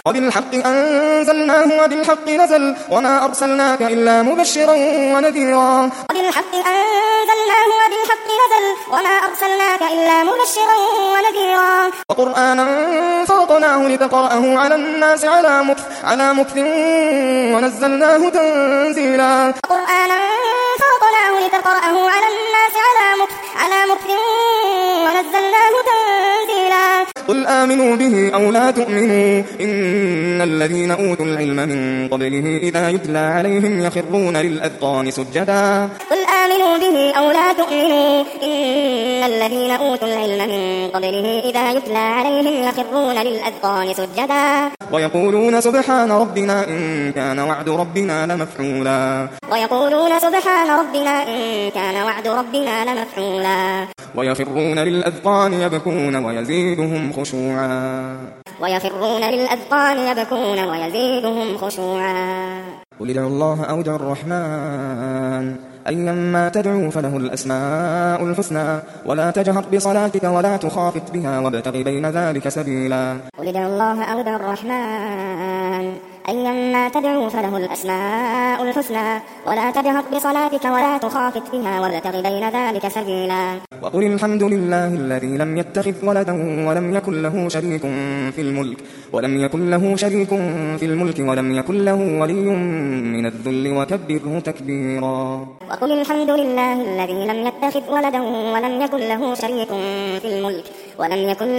وبالحق أنزلناه وبالحق نزل وما أرسلناك إلا مبشرا ونذيرا وبالحق أنزلناه وبالحق نزل وما أرسلناك إلا مبشرا ونذيرا وقرآنا فرقناه لتقرأه على الناس على مكث ونزلناه تنزيلا وقرآنا فرقناه لتقرأه على الناس على مكث ونزلناه تنزيلا قل آمنوا به أو لا تؤمنوا إن الذين أوتوا العلم من قبله إذا يتلى عليهم يخرون للأذقان سجدا قل آمنوا به أو لا تؤمنوا إن الذين أوتوا العلم من قبله إذا يتلى عليهم يخرون للأذقان سجدا ويقولون سبحان ربنا إن كان وعد ربنا لمفعولا ويقولون سبحان ربنا إن كان وعد ربنا لمفعولا ويخرون للأذقان يبكون ويزيدهم خشوعا قل ادعوا الله أو ادعوا الرحمن أيما تدعوا فله الأسماء الحسنى ولا تجهر بصلاتك ولا تخافت بها وابتغ بين ذلك سبيلا قل ادعوا الله أو ادعوا الرحمن أيما تدعوا فله الأسماء الحسنى ولا تجهر بصلاتك ولا تخافت بها وابتغ بين ذلك سبيلا وقل الحمد لله الذي لم يتخذ ولدا ولم يكن له شريك في الملك ولم يكن له ولي من الذل وكبره تكبيرا وقل الحمد لله الذي لم يتخذ ولدا ولم يكن له شريك في الملك ولم يكن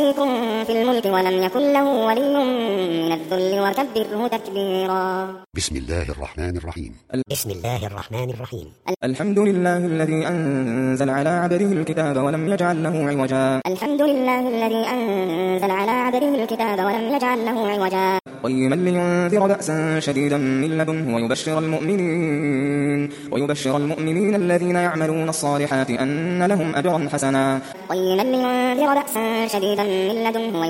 له ولي من الذل وكبره تكبيرا بسم الله الرحمن الرحيم الحمد لله الذي أنزل على عبده الكتاب ولم يجعل له عوجا الحمد لله الذي أنزل على عبده الكتاب ولم يجعل له عوجا قيما لينذر بأسا شديدا من لدنه ويبشر المؤمنين الذين يعملون الصالحات أن لهم أجرا حسنا قيما لينذر بأسا شديدا من لدنه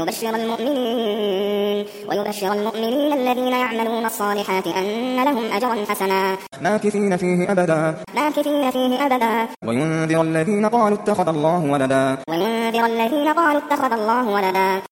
ويبشر المؤمنين الذين يعملون الصالحات أن لهم أجرا حسنا ماكثين فيه أبدا وينذر الذين قالوا اتخذ الله ولدا